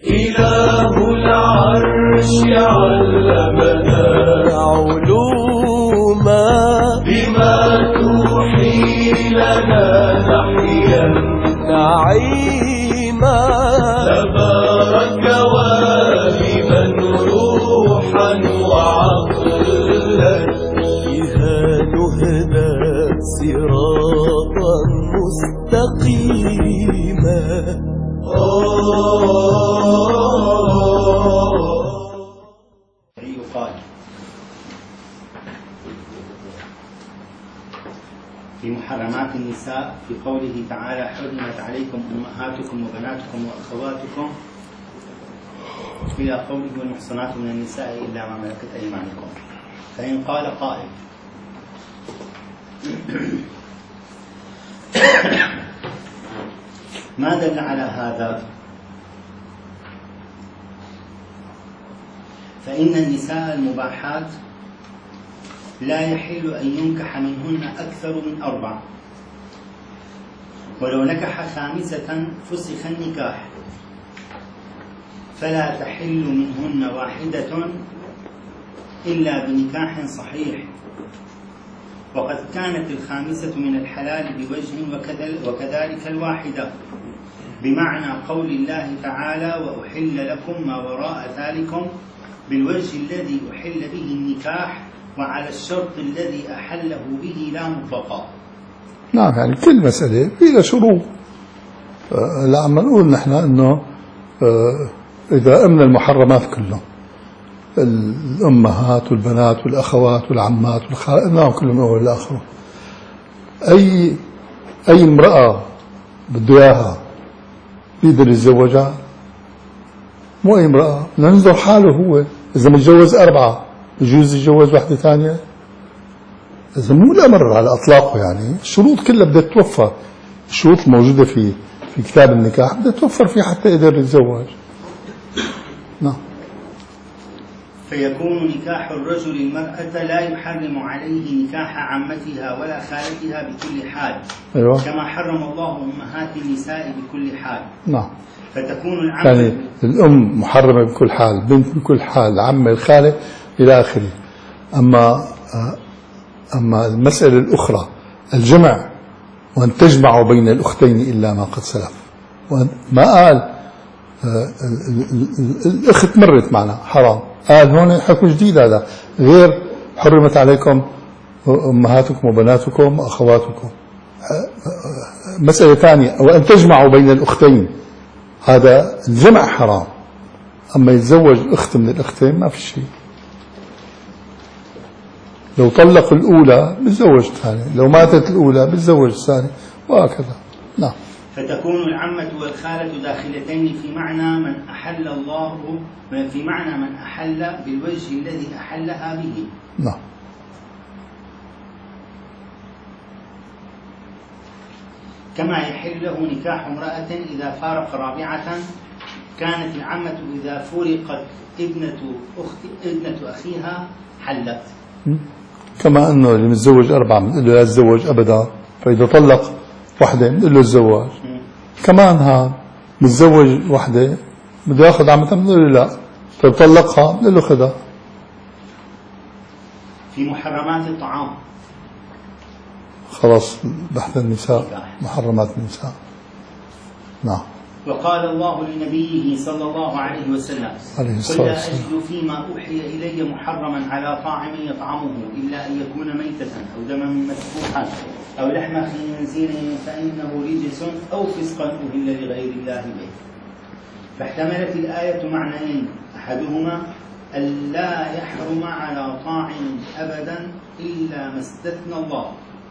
إله العرش علمنا علوما بما توحي لنا نحيا نعيما تبارك واهبا روحا وعقلا بها نهدى صراطا مستقيما. قال في محرمات النساء في قوله تعالى: حرمت عليكم أمهاتكم وبناتكم وأخواتكم إلى قوله: والمحصنات من النساء إلا ما ملكت أيمانكم. فإن قال قائل: ما دل على هذا؟ فإن النساء المباحات لا يحل أن ينكح منهن أكثر من 4، ولو نكح 5 فسخ النكاح، فلا تحل منهن واحدة إلا بنكاح صحيح. وقد كانت 5 من الحلال بوجه، وكذلك 1، بمعنى قول الله تعالى: وأحل لكم ما وراء ذلكم، بالوجه الذي أحل به النكاح وعلى الشرط الذي أحله به لا مطلقا. نعم، يعني كل مسألة فيها شروط. لما نقول نحن إنه إذا أمن المحرمات كلهم، الأمهات والبنات والأخوات والعمات والخالات، نعم كلهم من أول لآخره. أي امرأة بده إياها بيقدر يتزوجها؟ مو أي امرأة، ننظر حاله هو. إذا متجوز 4 يجوز يتجوز واحدة ثانية؟ إذا مو الأمر على أطلاقه، يعني الشروط كلها بدها تتوفر. الشروط الموجودة في كتاب النكاح بدها تتوفر فيه حتى يقدر يتزوج. نعم. فيكون نكاح الرجل المرأة لا يحرم عليه نكاح عمتها ولا خالتها بكل حال. أيوة. كما حرم الله أمهات النساء بكل حال. نعم. فتكون العمة يعني الأم محرمة بكل حال، بنت بكل حال، عمة، الخالة إلى آخره. أما المسألة الأخرى الجمع، وأن تجمعوا بين الأختين إلا ما قد سلف. ما قال الأخت مرت معنا حرام، قال هون حكم جديد، هذا غير حرمت عليكم أمهاتكم وبناتكم وأخواتكم. مسألة ثانية، وأن تجمعوا بين الأختين، هذا الجمع حرام. أما يتزوج أخت من الأختين ما في شيء. لو طلق الأولى بتزوج الثانية، لو ماتت الأولى بتزوج الثانية، وهكذا. نعم. فتكون العمة والخالة داخلتين في معنى من أحل الله، في معنى من أحل بالوجه الذي أحلها به. نعم. كما يحل له نكاح امرأة إذا فارق رابعة، كانت العمة إذا فرقت ابنة أخيها حلت. كما أنه اللي متزوج 4 بنقول له لا تتزوج أبدا، فإذا طلق وحدة بنقول له الزواج. كمان ها متزوج وحدة بده ياخذ عمتها بنقول له لا، فطلقها بنقول له خذها. في محرمات الطعام خلاص بحث النساء، محرمات النساء. نعم. وقال الله لنبيه صلى الله عليه وسلم: قل لا أجد فيما أوحي إلي محرما على طاعم يطعمه إلا أن يكون ميتة أو دما مسفوحا أو لحم خنزير فإنه رجس أو فسقا أهل لغير الله به. فاحتملت الآية معنيين: أحدهما ألا يحرم على طاعم أبدا إلا ما استثنى الله.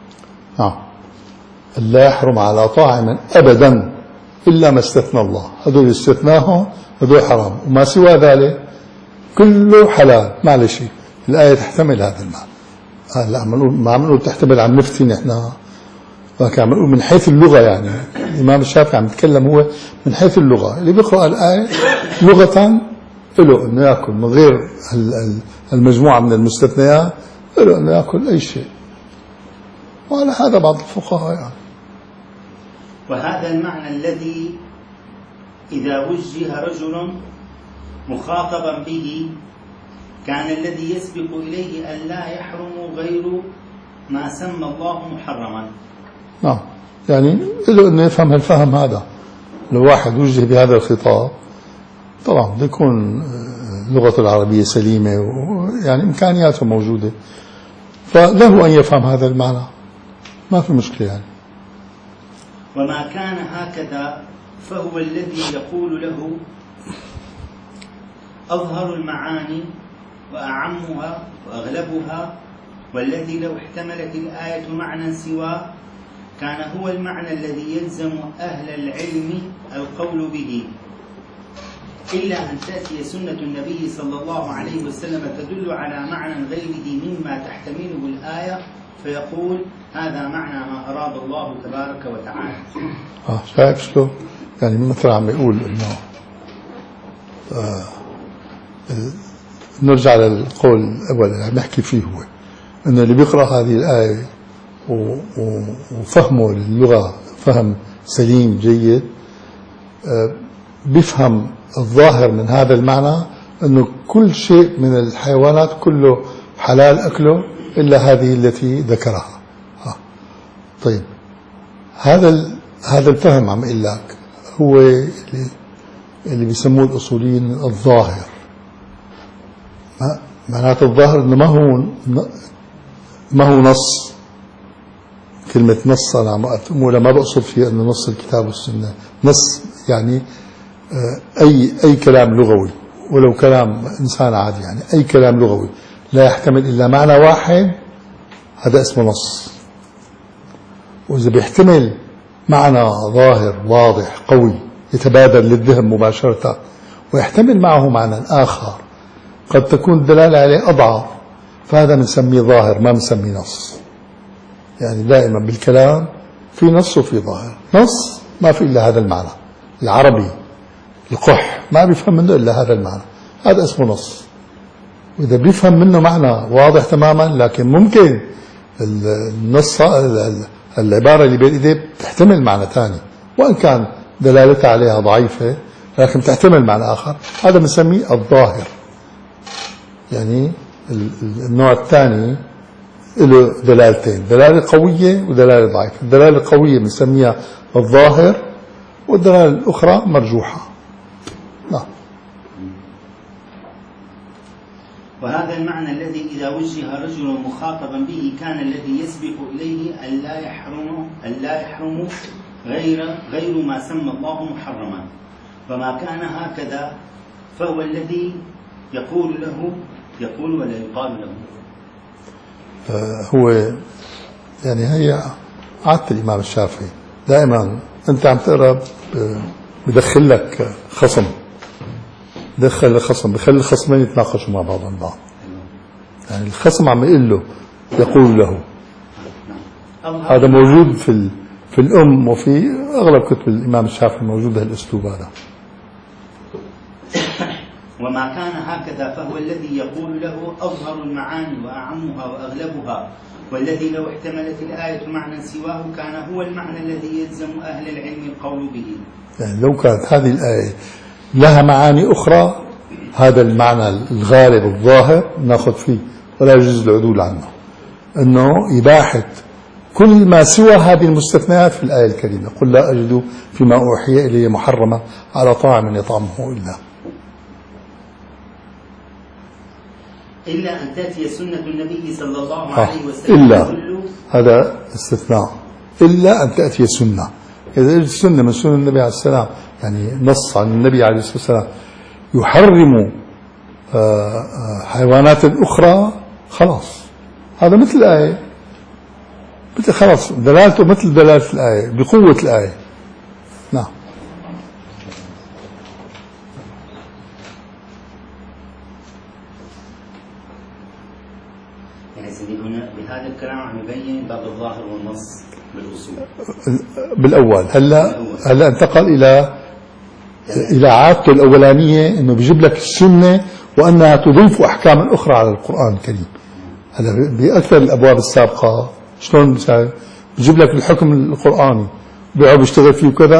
ألا يحرم على طاعم أبدا إلا ما استثنى الله. هذول استثناهم، هذول حرام، وما سوى ذلك كله حلال. معلش الآية تحتمل هذا المعنى. لا ما عم نقول تحتمل، عم نفتي نحن، ولكن عم نقول من حيث اللغة. يعني الإمام الشافعي عم يتكلم هو من حيث اللغة. اللي بيقرأ الآية لغة له أنه يأكل من غير المجموعة من المستثنيات، له أنه يأكل أي شيء. وعلى هذا بعض الفقهاء يعني. وهذا المعنى الذي إذا وجه رجل مخاطبا به كان الذي يسبق إليه أن لا يحرم غير ما سمى الله محرما. نعم، يعني له أنه يفهم الفهم هذا. لو واحد وجه بهذا الخطاب طبعا بيكون لغة العربية سليمة ويعني إمكانياته موجودة، فله أن يفهم هذا المعنى، ما في مشكلة يعني. وما كان هكذا فهو الذي يقول له أظهر المعاني وأعمها وأغلبها، والذي لو احتملت الآية معنى سواه كان هو المعنى الذي يلزم أهل العلم القول به، إلا أن تأتي سنة النبي صلى الله عليه وسلم تدل على معنى غيره مما تحتمله الآية فيقول هذا معنى ما أراد الله تبارك وتعالى. شايف شلون؟ يعني مثلا عم يقول إنه نرجع للقول الأول اللي عم نحكي فيه، هو إنه اللي بيقرأ هذه الآية وفهمه للغة فهم سليم جيد بيفهم الظاهر من هذا المعنى أنه كل شيء من الحيوانات كله حلال أكله إلا هذه التي ذكرها. طيب هذا الفهم عم إقول لك هو اللي بيسموه الأصوليين الظاهر. معناته الظاهر أنه ما هو نص. كلمة نص أنا ما بقصد فيه أنه نص الكتاب والسنة، نص يعني أي كلام لغوي ولو كلام إنسان عادي، يعني أي كلام لغوي لا يحتمل إلا معنى واحد هذا اسمه نص. وإذا بيحتمل معنى ظاهر واضح قوي يتبادل للذهن مباشرة ويحتمل معه معنى آخر قد تكون الدلالة عليه أضعف، فهذا بنسميه ظاهر ما بنسميه نص. يعني دائما بالكلام في نص وفي ظاهر. نص ما في إلا هذا المعنى، العربي القح ما بيفهم منه إلا هذا المعنى، هذا اسمه نص. وإذا بيفهم منه معنى واضح تماما لكن ممكن النص العبارة اللي بين إيديه تحتمل معنى ثاني وإن كان دلالتها عليها ضعيفة لكن تحتمل معنى آخر، هذا بنسميه الظاهر. يعني النوع الثاني له دلالتين، دلالة قوية ودلالة ضعيفة. الدلالة القوية بنسميها الظاهر والدلالة الأخرى مرجوحة. نعم. وهذا المعنى الذي إذا وجه رجل مخاطبا به كان الذي يسبق إليه أن لا يحرم غير ما سمى الله محرما. وما كان هكذا فهو الذي يقول ولا يقال له. هو يعني هي عادة الإمام الشافعي دائما أنت عم تقرأ بدخل لك خصم، بخلي الخصمين يتناقشوا مع بعضهم البعض. يعني الخصم عم يقول له يقول له، هذا موجود في الأم وفي أغلب كتب الإمام الشافعي موجود هالأسلوب هذا. وما كان هكذا فهو الذي يقول له أظهر المعاني وأعمها وأغلبها، والذي لو احتملت الآية معنى سواه كان هو المعنى الذي يلزم أهل العلم القول به. يعني لو كانت هذه الآية لها معاني أخرى هذا المعنى الغالب الظاهر ناخذ فيه ولا يجوز العدول عنه، أنه إباحة كل ما سوى هذه المستثنيات في الآية الكريمة. قل لا أجد فيما أوحي إلي محرمة على طاعم يطعمه إلا أن تأتي سنة النبي صلى الله عليه وسلم. إلا هذا استثناء، إلا أن تأتي سنة. إذا أجد سنة من سنة النبي عليه السلام، يعني نص عن النبي عليه الصلاة والسلام يحرم حيوانات أخرى، خلاص هذا مثل الآية، مثل خلاص دلالته مثل دلالة الآية بقوة الآية. نعم. هنا بهذا الكلام عم يبين باب الظاهر والنص بالأصول بالأول. هلا انتقل إلى عادته الأولانية إنه بيجيب لك السنة وأنها تضيف أحكاما أخرى على القرآن الكريم. هلا بأكثر الأبواب السابقة شلون بيجيب لك الحكم القرآني بيقعد يشتغل فيه وكذا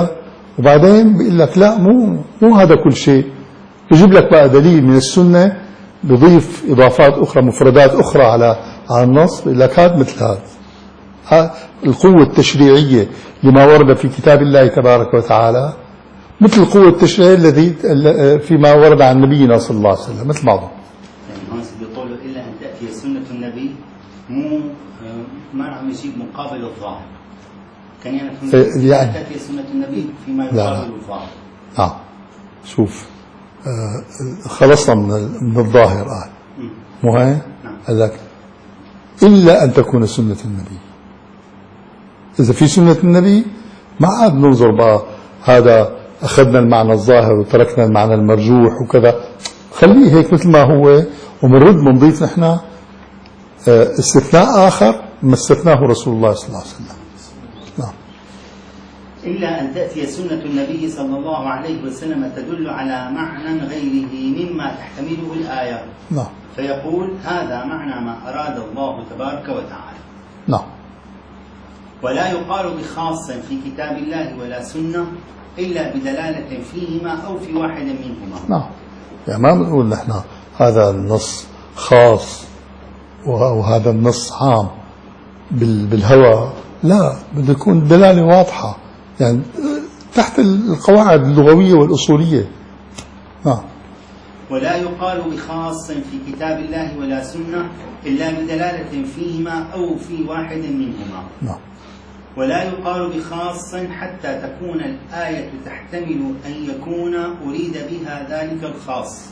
وبعدين بيقول لك لا مو هذا كل شيء، يجيب لك بقى دليل من السنة بضيف إضافات أخرى مفردات أخرى على النص، بيقول لك هذا مثل هذا. القوة التشريعية لما ورد في كتاب الله تبارك وتعالى مثل القوة التشريعية الذي فيما ورد عن نبينا صلى الله عليه وسلم مثل بعضهم. يعني هون بيقولوا إلا أن تأتي سنة النبي ما عم يجيب مقابل الظاهر، كان يعني تأتي سنة النبي فيما يقابل الظاهر. شوف خلصنا من الظاهر قال مو هي؟ قال لك إلا أن تكون سنة النبي. إذا في سنة النبي ما عاد ننظر بقى هذا أخذنا المعنى الظاهر وتركنا المعنى المرجوح وكذا، خليه هيك مثل ما هو، ومنرد منضيف نحن استثناء آخر ما استثناه رسول الله صلى الله عليه وسلم. نعم. إلا أن تأتي سنة النبي صلى الله عليه وسلم تدل على معنى غيره مما تحتمله الآية. نعم. فيقول هذا معنى ما أراد الله تبارك وتعالى. نعم. ولا يقال بخاص في كتاب الله ولا سنة إلا بدلالة فيهما أو في واحد منهما. نعم. يعني ما بنقول نحن هذا النص خاص وهذا النص عام بالهوى، لا، بده يكون دلالة واضحة يعني تحت القواعد اللغوية والأصولية. نعم. ولا يقال بخاص في كتاب الله ولا سنة إلا بدلالة فيهما أو في واحد منهما. نعم. ولا يقال بخاص حتى تكون الآية تحتمل أن يكون أريد بها ذلك الخاص.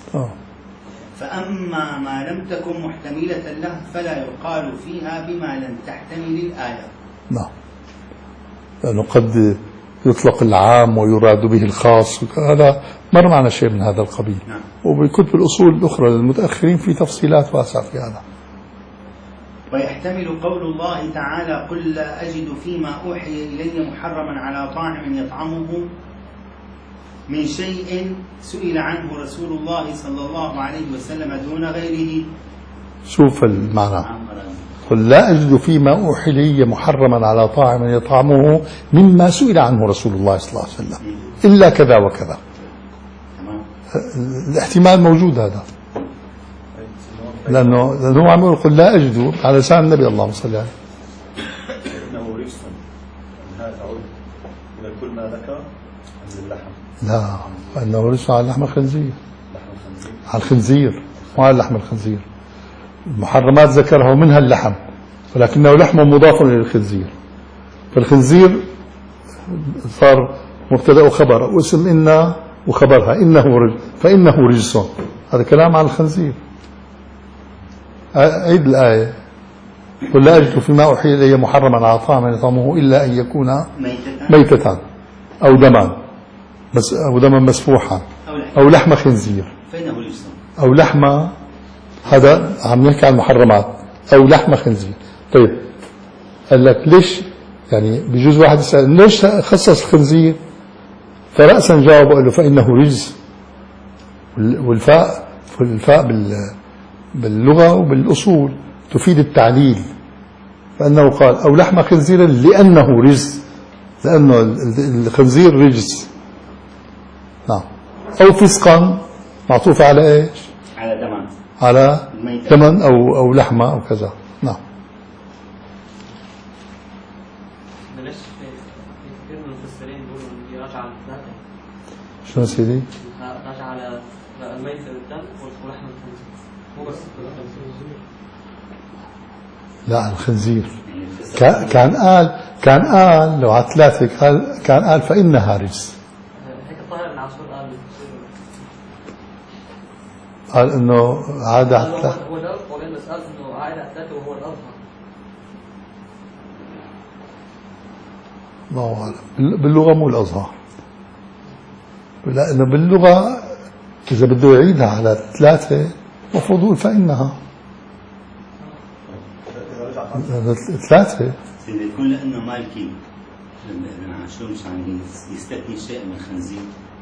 فأما ما لم تكن محتملة له فلا يقال فيها بما لم تحتمل الآية. نعم. لأنه قد يطلق العام ويراد به الخاص، هذا مر معنا شيء من هذا القبيل. نعم. وبكتب الأصول الأخرى للمتأخرين في تفصيلات واسعة في هذا. ويحتمل قول الله تعالى قل لا أجد فيما أوحي إلي محرما على طاعم يطعمه من شيء سئل عنه رسول الله صلى الله عليه وسلم دون غيره. شوف المعنى، قل لا أجد فيما أوحي إلي محرما على طاعم يطعمه مما سئل عنه رسول الله صلى الله عليه وسلم إلا كذا وكذا. الاحتمال موجود هذا، لأنه هو عم يقول قل لا أجد على لسان النبي اللهم صل عليه. إنه رجس هذا تعود إلى كل ما ذكر عن اللحم. لا، فإنه رجس على لحم الخنزير. على الخنزير وعلى لحم الخنزير. المحرمات ذكرها ومنها اللحم، ولكنه لحم مضاف للخنزير، فالخنزير صار مبتدأ وخبر، واسم إن وخبرها إنه رجس، فإنه رجس، هذا كلام عن الخنزير. عيد الآية قل لا أجد فيما أوحي إلي محرما على طاعم يطعمه إلا أن يكون ميتة أو دما مسفوحا أو لحم خنزير أو لحم، هذا عم نحكي عن المحرمات، أو لحم خنزير. طيب قال لك ليش يعني بيجوز واحد يسأل ليش خصص الخنزير؟ فرأسا جاوب قال له فإنه رجس، والفاء باللغة وبالأصول تفيد التعليل، فأنه قال أو لحم خنزير لأنه رجس، لأنه الخنزير رجس. نعم. أو فسقا معطوف على إيش؟ على دما أو لحمة أو كذا. نعم. شنو سيدي؟ راجع على الميت الدم ولحم الخنزير، مو بس لا الخنزير كان قال لو على ثلاثة كان قال فإنها رجس. هيك الطاهر بن عاشور قال إنه عاد على ثلاثة. هو ده قولين بس قال إنه عاد على ثلاثة وهو الأظهر. الله أعلم. باللغة مو الأظهر، لأنه باللغة إذا بده يعيدها على ثلاثة المفروض يقول فإنها ثلاثة. يكون لأنه مالكي ابن عاشور مش عم يستثني شيء من الخنزير.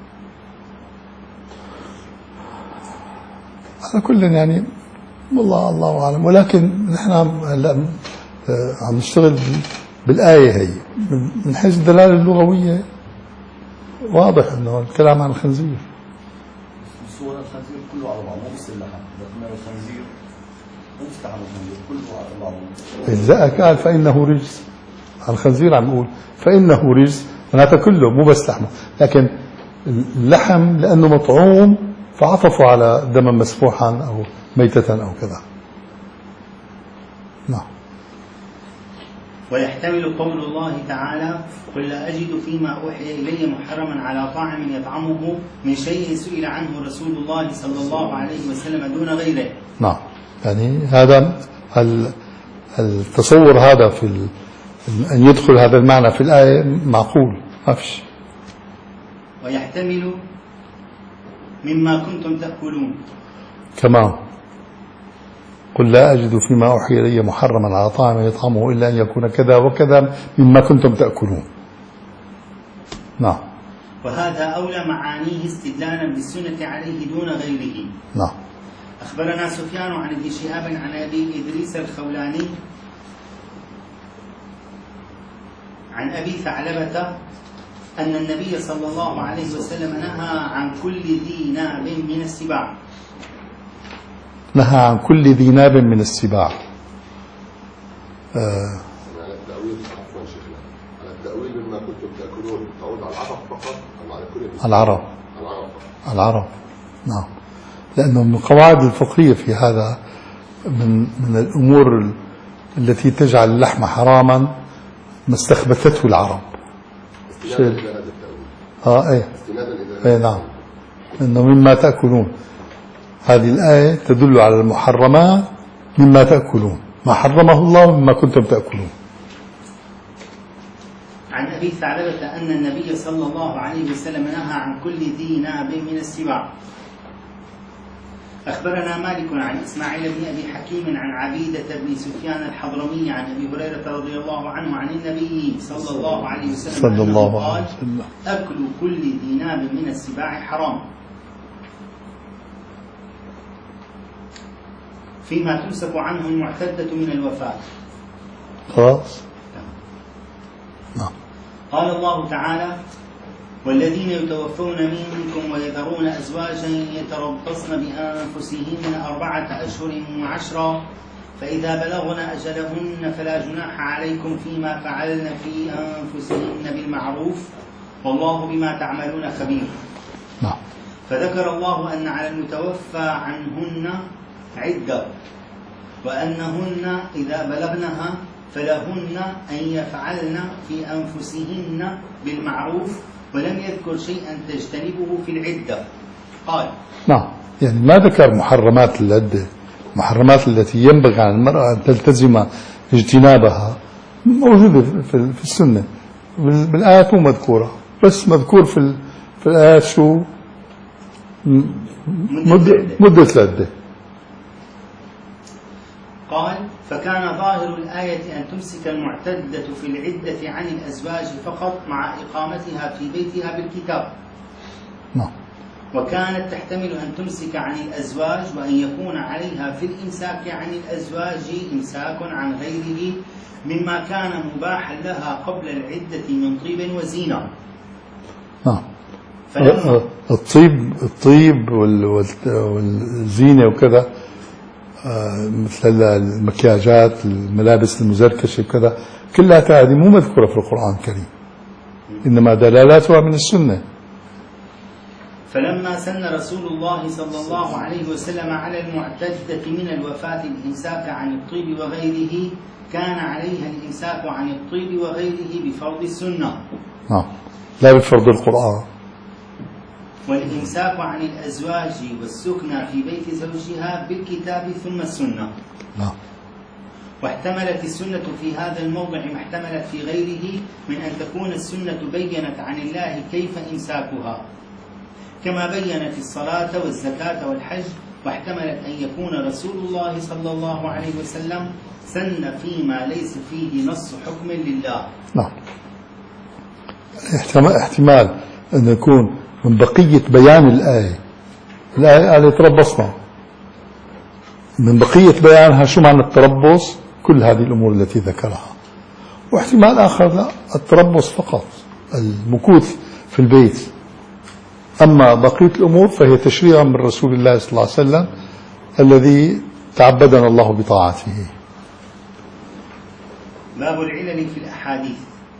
على كل يعني والله الله أعلم، ولكن نحن هلا عم نشتغل بالآية هي من حيث الدلالة اللغوية واضح أنه الكلام عن الخنزير. بس هو الخنزير كله على بعضه، مو بس اللحم، لكن الخنزير مو بس لحم الخنزير كله على بعضه. إذا قال فإنه رجس، الخنزير عم يقول فإنه رجس، معناتها كله مو بس لحمه، لكن اللحم لأنه مطعوم فعطفوا على دما مسفوحا أو ميتة أو كذا. نعم. ويحتمل قول الله تعالى: قل لا أجد فيما أوحي إلي محرما على طاعم يطعمه من شيء سئل عنه رسول الله صلى الله عليه وسلم دون غيره. نعم، يعني هذا التصور هذا في أن يدخل هذا المعنى في الآية معقول، ما فيش. ويحتمل مما كنتم تأكلون كما قل لا أجد فيما أوحي إلي محرما على طاعم يطعمه إلا أن يكون كذا وكذا مما كنتم تأكلون. نعم. وهذا أولى معانيه استدلالا بالسنة عليه دون غيره. نعم. أخبرنا سفيان عن ابن شهاب عن أبي إدريس الخولاني عن أبي ثعلبة أن النبي صلى الله عليه وسلم نهى عن كل ذي ناب من السباع. نهى عن كل ذي ناب من السباع. على التأويل، عفوا شيخنا، على التأويل مما كنتم تأكلون تعود على العرب فقط أم على كل العرب؟ العرب فقط. العرب، نعم. لأنه من القواعد الفقهية في هذا من الأمور التي تجعل اللحم حراما ما استخبثته العرب. استنادا إلى هذا التأويل. ايه. استنادا إلى ايه نعم. انه مما تأكلون، هذه الآية تدل على المحرمات مما تأكلون، ما حرمه الله مما كنتم تأكلون. عن أبي ثعلبة أن النبي صلى الله عليه وسلم نهى عن كل ذي ناب من السباع. أخبرنا مالك عن إسماعيل بن أبي حكيم عن عبيدة بن سفيان الحضرمي عن أبي هريرة رضي الله عنه عن النبي صلى الله عليه وسلم أنه قال: أكل كل ذي ناب من السباع حرام فيما تمسك عنه المعتدة من الوفاة. خلاص. قال الله تعالى: والذين يتوفون منكم ويذرون أزواجا يتربصن بأنفسهن 4 أشهر و10 فإذا بلغن أجلهن فلا جناح عليكم فيما فعلن في أنفسهن بالمعروف والله بما تعملون خبير. فذكر الله أن على المتوفى عنهن عدة، وأنهن إذا بلغنها فلهن أن يفعلن في أنفسهن بالمعروف، ولم يذكر شيئا تجتنبه في العدة. قال: نعم، يعني ما ذكر محرمات العدة، محرمات التي ينبغي على المرأة أن تلتزم اجتنابها موجودة في السنة، بالآيات مو مذكورة، بس مذكور في الآيات شو؟ مدة العدة. قال: فكان ظاهر الآية أن تمسك المعتدة في العدة عن الأزواج فقط مع إقامتها في بيتها بالكتاب. نعم. وكانت تحتمل أن تمسك عن الأزواج وأن يكون عليها في الإمساك عن الأزواج إمساك عن غيره مما كان مباحا لها قبل العدة من طيب وزينة. نعم. الطيب والزينة وكذا، مثل المكياجات، الملابس المزركشة وكذا، كلها هذه مو مذكورة في القرآن الكريم، إنما دلالاتها من السنة. فلما سن رسول الله صلى الله عليه وسلم على المعتدة من الوفاة الإمساك عن الطيب وغيره، كان عليها الإمساك عن الطيب وغيره بفرض السنة. نعم، لا بفرض القرآن. والإمساك عن الأزواج والسكنى في بيت زوجها بالكتاب ثم السنة. نعم. واحتملت السنة في هذا الموضع ما احتملت في غيره من أن تكون السنة بيّنت عن الله كيف إمساكها، كما بيّنت الصلاة والزكاة والحج، واحتملت أن يكون رسول الله صلى الله عليه وسلم سن فيما ليس فيه نص حكم لله. نعم. احتمال أن يكون من بقية بيان الآية قال يتربصنا، من بقية بيانها شو معنى التربص، كل هذه الأمور التي ذكرها. واحتمال آخر لا، التربص فقط، المكوث في البيت أما بقية الأمور فهي تشريع من رسول الله صلى الله عليه وسلم الذي تعبدنا الله بطاعته. باب العلل في الأحاديث.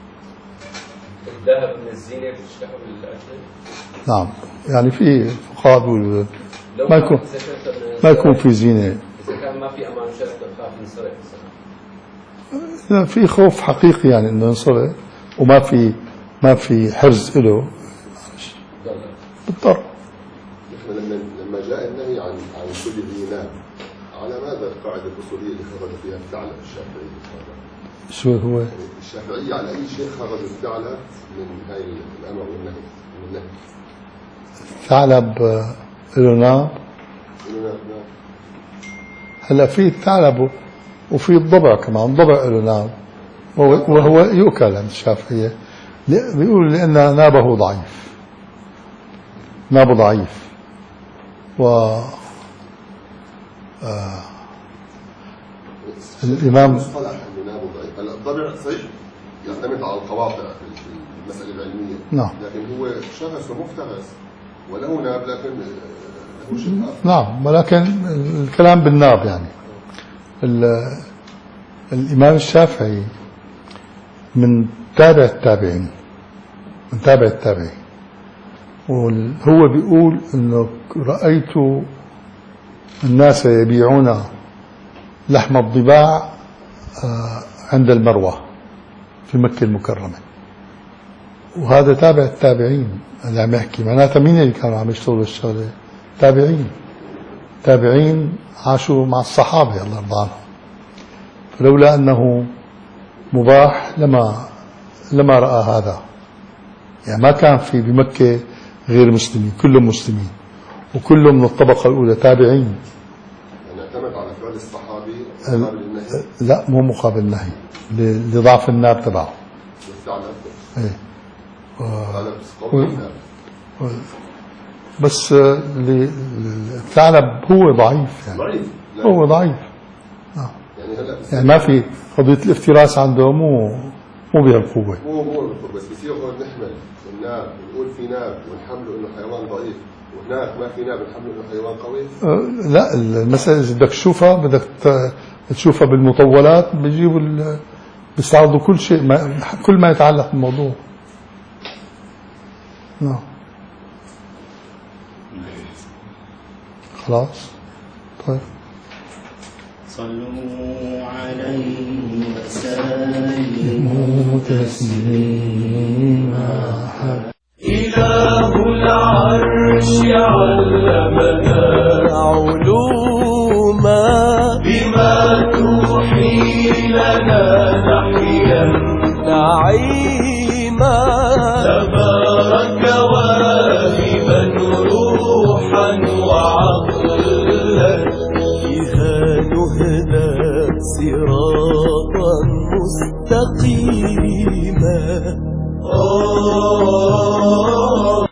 الذهب من الزينة بتشتغل بالأكل؟ نعم، يعني في فقهاء بيقولوا ما يكون في زينة. إذا كان ما في أمان شرف تخاف من سرقة إذا في خوف حقيقي يعني إنه ينسرق وما في حرز له بالضبط. نحن لما جاء النهي عن كل ذي ناب، على ماذا القاعدة الأصولية اللي خرج فيها الثعلب الشافعي؟ شو هو؟ الشافعية على أي شيء خرج الثعلب من هاي الأمر والنهي؟ من النهي. الثعلب له ناب؟ هلا في الثعلب وفي الضبع كمان، الضبع له ناب وهو يؤكل عند الشافعية، بيقول لأن نابه ضعيف، نابه ضعيف الإمام الضبع صحيح يعتمد على القواطع في المسألة العلمية، نعم، لكن هو شخص ومفترس وله ناب، لكن له شيء آخر. نعم، ولكن الكلام بالناب يعني. الإمام الشافعي من تابع التابعين، من تابع التابعين، وهو بيقول إنه رأيت الناس يبيعون لحم الضباع عند المروة في مكة المكرمة، وهذا تابع التابعين اللي عم يحكي. معناتها مين اللي كانوا عم يشتغلوا الشغلة؟ تابعين عاشوا مع الصحابة الله يرضى عنهم، فلولا أنه مباح لما رأى هذا. يعني ما كان في بمكة غير مسلمين، كلهم مسلمين وكلهم من الطبقة الأولى تابعين. يعني اعتمد على فعل الصحابي مقابل النهي؟ لا، مو مقابل النهي، لضعف الناب تبعه. ايه بس الثعلب هو ضعيف يعني. هو ضعيف يعني ما في قضية الافتراس عنده مو بهالقوة. مو بالقوة، بس بصير هون نحمل الناب ونقول في ناب ونحمله انه حيوان ضعيف، وهناك ما في ناب نحمله انه حيوان قوي. لا، المسألة إذا بدك تشوفها بدك تشوفها بالمطولات، بيجيبوا بيستعرضوا كل شيء، كل ما يتعلق بالموضوع. نعم خلاص طيب. صلوا عليه وسلموا تسليما. إله العرش علمنا علوما بما توحي لنا نحيا نعيما. تبارك واهبا روحا وعقلا بها نهدى صراطا مستقيما.